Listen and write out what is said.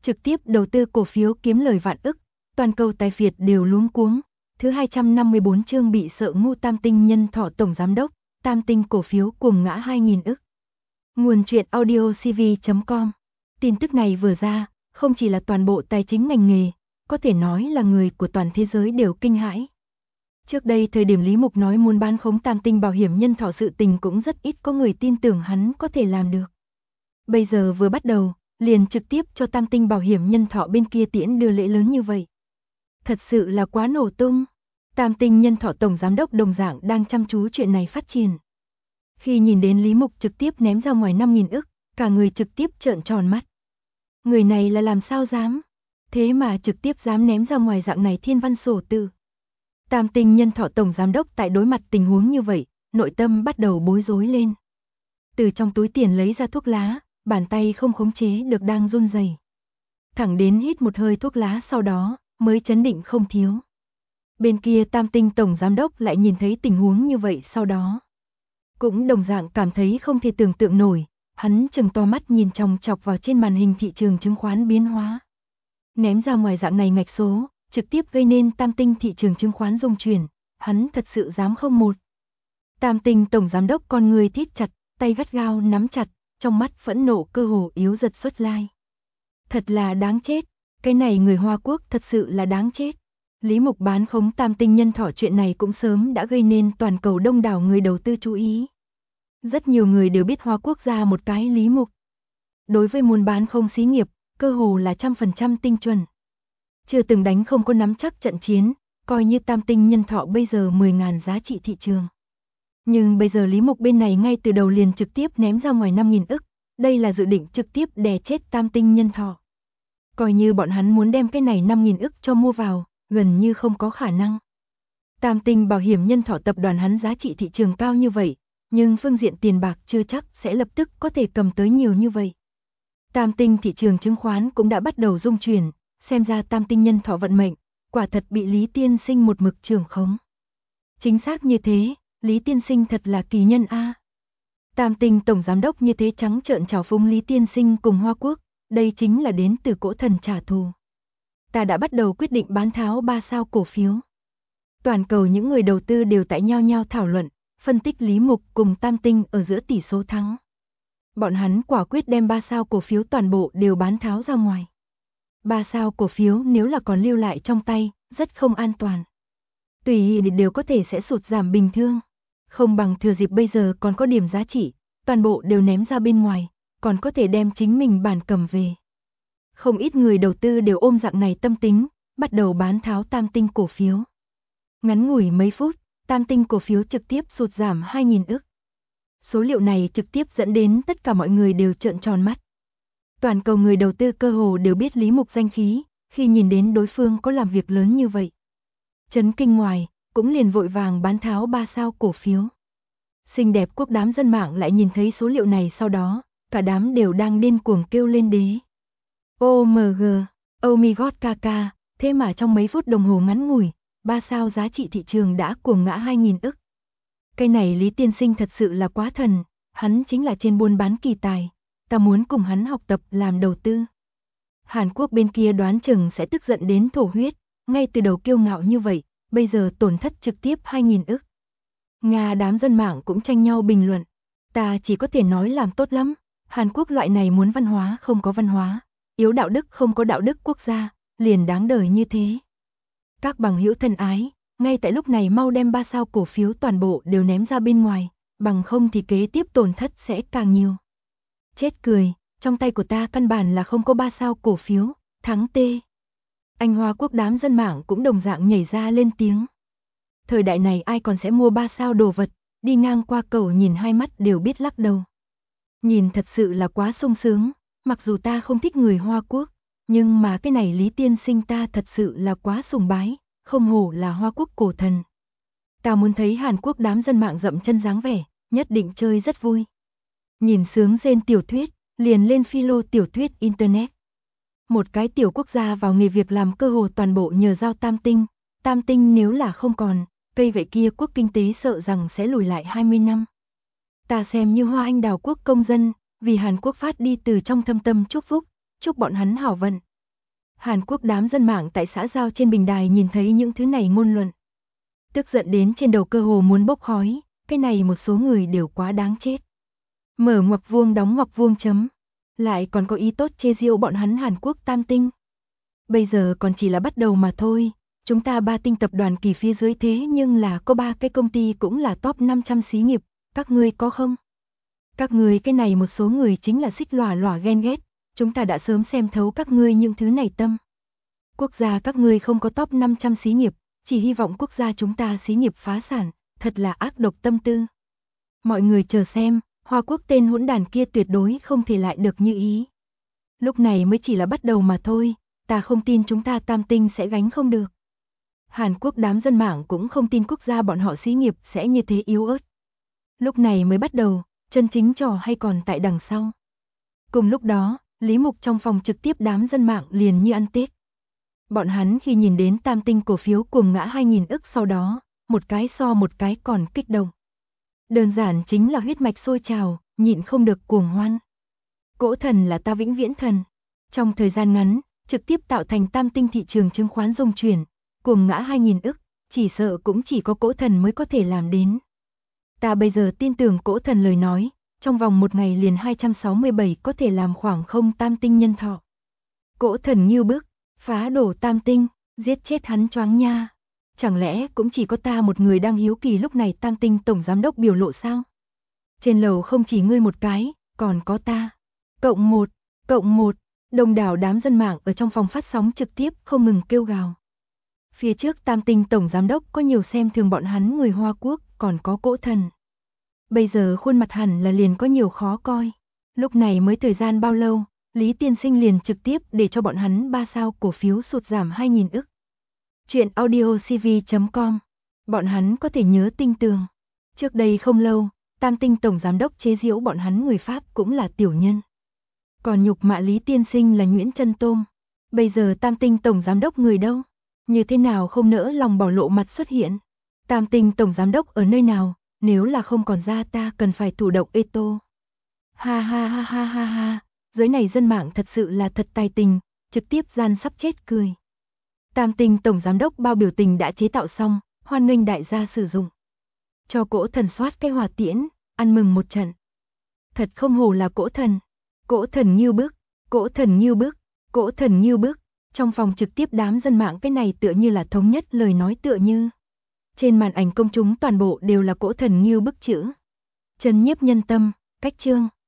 trực tiếp đầu tư cổ phiếu kiếm lời vạn ức, toàn cầu tài phiệt đều luống cuống. Thứ 254 chương bị sợ ngu Tam Tinh Nhân Thọ tổng giám đốc, Tam Tinh cổ phiếu cuồng ngã 2000 ức. Nguồn truyện audiocv.com. Tin tức này vừa ra, không chỉ là toàn bộ tài chính ngành nghề, có thể nói là người của toàn thế giới đều kinh hãi. Trước đây thời điểm Lý Mục nói muốn bán khống Tam Tinh bảo hiểm nhân thọ sự tình cũng rất ít có người tin tưởng hắn có thể làm được. Bây giờ vừa bắt đầu, liền trực tiếp cho Tam Tinh bảo hiểm nhân thọ bên kia tiễn đưa lễ lớn như vậy. Thật sự là quá nổ tung. Tam Tinh nhân thọ tổng giám đốc đồng dạng đang chăm chú chuyện này phát triển. Khi nhìn đến Lý Mục trực tiếp ném ra ngoài 5000 ức, cả người trực tiếp trợn tròn mắt. Người này là làm sao dám? Thế mà trực tiếp dám ném ra ngoài dạng này thiên văn sổ tự. Tam Tinh nhân thọ tổng giám đốc tại đối mặt tình huống như vậy, nội tâm bắt đầu bối rối lên. Từ trong túi tiền lấy ra thuốc lá, bàn tay không khống chế được đang run rẩy. Thẳng đến hít một hơi thuốc lá sau đó, mới chấn định không thiếu. Bên kia Tam Tinh tổng giám đốc lại nhìn thấy tình huống như vậy sau đó. Cũng đồng dạng cảm thấy không thể tưởng tượng nổi, hắn trừng to mắt nhìn chòng chọc vào trên màn hình thị trường chứng khoán biến hóa. Ném ra ngoài dạng này ngạch số, trực tiếp gây nên Tam Tinh thị trường chứng khoán rung chuyển, hắn thật sự dám không một. Tam Tinh tổng giám đốc con người thít chặt, tay gắt gao nắm chặt, trong mắt phẫn nộ cơ hồ yếu giật xuất lai. Thật là đáng chết, cái này người Hoa Quốc thật sự là đáng chết. Lý Mục bán khống Tam Tinh nhân thọ chuyện này cũng sớm đã gây nên toàn cầu đông đảo người đầu tư chú ý. Rất nhiều người đều biết Hoa Quốc ra một cái Lý Mục. Đối với muốn bán không xí nghiệp, cơ hồ là 100% tinh chuẩn. Chưa từng đánh không có nắm chắc trận chiến, coi như Tam Tinh nhân thọ bây giờ 10.000 giá trị thị trường. Nhưng bây giờ Lý Mục bên này ngay từ đầu liền trực tiếp ném ra ngoài 5000 ức, đây là dự định trực tiếp đè chết Tam Tinh nhân thọ. Coi như bọn hắn muốn đem cái này 5000 ức cho mua vào, gần như không có khả năng. Tam Tinh bảo hiểm nhân thọ tập đoàn hắn giá trị thị trường cao như vậy, nhưng phương diện tiền bạc chưa chắc sẽ lập tức có thể cầm tới nhiều như vậy. Tam Tinh thị trường chứng khoán cũng đã bắt đầu rung chuyển, xem ra Tam Tinh nhân thọ vận mệnh, quả thật bị Lý Tiên Sinh một mực trưởng khống. Chính xác như thế, Lý Tiên Sinh thật là kỳ nhân a. Tam Tinh tổng giám đốc như thế trắng trợn trào phúng Lý Tiên Sinh cùng Hoa Quốc, đây chính là đến từ cỗ thần trả thù. Ta đã bắt đầu quyết định bán tháo 3 sao cổ phiếu. Toàn cầu những người đầu tư đều tại nhau nhau thảo luận, phân tích Lý Mục cùng Tam Tinh ở giữa tỷ số thắng. Bọn hắn quả quyết đem 3 sao cổ phiếu toàn bộ đều bán tháo ra ngoài. 3 sao cổ phiếu nếu là còn lưu lại trong tay, rất không an toàn. Tùy đều có thể sẽ sụt giảm bình thường. Không bằng thừa dịp bây giờ còn có điểm giá trị, toàn bộ đều ném ra bên ngoài, còn có thể đem chính mình bản cầm về. Không ít người đầu tư đều ôm dạng này tâm tính, bắt đầu bán tháo Tam Tinh cổ phiếu. Ngắn ngủi mấy phút, Tam Tinh cổ phiếu trực tiếp sụt giảm 2000 ức. Số liệu này trực tiếp dẫn đến tất cả mọi người đều trợn tròn mắt. Toàn cầu người đầu tư cơ hồ đều biết Lý Mục danh khí, khi nhìn đến đối phương có làm việc lớn như vậy. Chấn kinh ngoài, cũng liền vội vàng bán tháo 3 sao cổ phiếu. Xinh đẹp quốc đám dân mạng lại nhìn thấy số liệu này sau đó, cả đám đều đang điên cuồng kêu lên đế. OMG, oh my god kaka, thế mà trong mấy phút đồng hồ ngắn ngủi, 3 sao giá trị thị trường đã cuồng ngã 2000 ức. Cái này Lý Tiên Sinh thật sự là quá thần, hắn chính là trên buôn bán kỳ tài, ta muốn cùng hắn học tập làm đầu tư. Hàn Quốc bên kia đoán chừng sẽ tức giận đến thổ huyết, ngay từ đầu kiêu ngạo như vậy, bây giờ tổn thất trực tiếp 2000 ức. Nga đám dân mạng cũng tranh nhau bình luận, ta chỉ có thể nói làm tốt lắm, Hàn Quốc loại này muốn văn hóa không có văn hóa, yếu đạo đức không có đạo đức quốc gia, liền đáng đời như thế. Các bằng hữu thân ái, ngay tại lúc này mau đem 3 sao cổ phiếu toàn bộ đều ném ra bên ngoài, bằng không thì kế tiếp tổn thất sẽ càng nhiều. Chết cười, trong tay của ta căn bản là không có 3 sao cổ phiếu, thắng tê. Anh Hoa Quốc đám dân mạng cũng đồng dạng nhảy ra lên tiếng. Thời đại này ai còn sẽ mua 3 sao đồ vật, đi ngang qua cầu nhìn hai mắt đều biết lắc đầu. Nhìn thật sự là quá sung sướng, mặc dù ta không thích người Hoa Quốc, nhưng mà cái này Lý Tiên Sinh ta thật sự là quá sùng bái, không hổ là Hoa Quốc cổ thần. Ta muốn thấy Hàn Quốc đám dân mạng dậm chân dáng vẻ, nhất định chơi rất vui. Nhìn sướng rên tiểu thuyết, liền lên philo tiểu thuyết Internet. Một cái tiểu quốc gia vào nghề việc làm cơ hồ toàn bộ nhờ giao Tam Tinh. Tam Tinh nếu là không còn, cây gậy kia quốc kinh tế sợ rằng sẽ lùi lại 20 năm. Ta xem như hoa anh đào quốc công dân, vì Hàn Quốc phát đi từ trong thâm tâm chúc phúc, chúc bọn hắn hảo vận, Hàn Quốc đám dân mạng tại xã Giao trên bình đài nhìn thấy những thứ này ngôn luận. Tức giận đến trên đầu cơ hồ muốn bốc khói, cái này một số người đều quá đáng chết. Mở ngoặc vuông đóng ngoặc vuông chấm. Lại còn có ý tốt chê giễu bọn hắn Hàn Quốc tam tinh. Bây giờ còn chỉ là bắt đầu mà thôi, chúng ta 3 tinh tập đoàn kỳ phía dưới thế nhưng là có 3 cái công ty cũng là top 500 xí nghiệp, các ngươi có không? Các ngươi cái này một số người chính là xích lòa lòa ghen ghét, chúng ta đã sớm xem thấu các ngươi những thứ này tâm. Quốc gia các ngươi không có top 500 xí nghiệp, chỉ hy vọng quốc gia chúng ta xí nghiệp phá sản, thật là ác độc tâm tư. Mọi người chờ xem, Hoa Quốc tên hỗn đàn kia tuyệt đối không thể lại được như ý. Lúc này mới chỉ là bắt đầu mà thôi, ta không tin chúng ta tam tinh sẽ gánh không được. Hàn Quốc đám dân mạng cũng không tin quốc gia bọn họ xí nghiệp sẽ như thế yếu ớt. Lúc này mới bắt đầu, chân chính trò hay còn tại đằng sau. Cùng lúc đó, Lý Mục trong phòng trực tiếp đám dân mạng liền như ăn Tết. Bọn hắn khi nhìn đến tam tinh cổ phiếu cuồng ngã 2.000 ức sau đó, một cái so một cái còn kích động. Đơn giản chính là huyết mạch sôi trào, nhịn không được cuồng hoan. Cỗ thần là ta vĩnh viễn thần. Trong thời gian ngắn, trực tiếp tạo thành tam tinh thị trường chứng khoán rung chuyển, cuồng ngã 2.000 ức, chỉ sợ cũng chỉ có cỗ thần mới có thể làm đến. Ta bây giờ tin tưởng cỗ thần lời nói, trong vòng một ngày liền 267 có thể làm khoảng không tam tinh nhân thọ. Cỗ thần như bức, phá đổ tam tinh, giết chết hắn choáng nha. Chẳng lẽ cũng chỉ có ta một người đang hiếu kỳ lúc này tam tinh tổng giám đốc biểu lộ sao? Trên lầu không chỉ ngươi một cái, còn có ta. Cộng một, đông đảo đám dân mạng ở trong phòng phát sóng trực tiếp không ngừng kêu gào. Phía trước tam tinh tổng giám đốc có nhiều xem thường bọn hắn người Hoa Quốc, còn có cỗ thần. Bây giờ khuôn mặt hẳn là liền có nhiều khó coi. Lúc này mới thời gian bao lâu, Lý Tiên Sinh liền trực tiếp để cho bọn hắn 3 sao cổ phiếu sụt giảm 2.000 ức. Chuyện audiocv.com. Bọn hắn có thể nhớ tinh tường. Trước đây không lâu, tam tinh tổng giám đốc chế giễu bọn hắn người Pháp cũng là tiểu nhân. Còn nhục mạ Lý Tiên Sinh là nhuyễn chân tôm. Bây giờ tam tinh tổng giám đốc người đâu? Như thế nào không nỡ lòng bỏ lộ mặt xuất hiện? Tam tinh tổng giám đốc ở nơi nào? Nếu là không còn ra ta cần phải thủ động ê tô. Ha ha ha ha ha ha. Giới này dân mạng thật sự là thật tài tình, trực tiếp gian sắp chết cười. Tam tinh tổng giám đốc bao biểu tình đã chế tạo xong, hoan nghênh đại gia sử dụng. Cho cỗ thần soát cái hỏa tiễn, ăn mừng một trận. Thật không hổ là cỗ thần. Cỗ thần như bức, cỗ thần như bức, cỗ thần như bức. Trong phòng trực tiếp đám dân mạng cái này tựa như là thống nhất lời nói tựa như. Trên màn ảnh công chúng toàn bộ đều là cỗ thần như bức chữ. Trấn nhiếp nhân tâm, cách chương.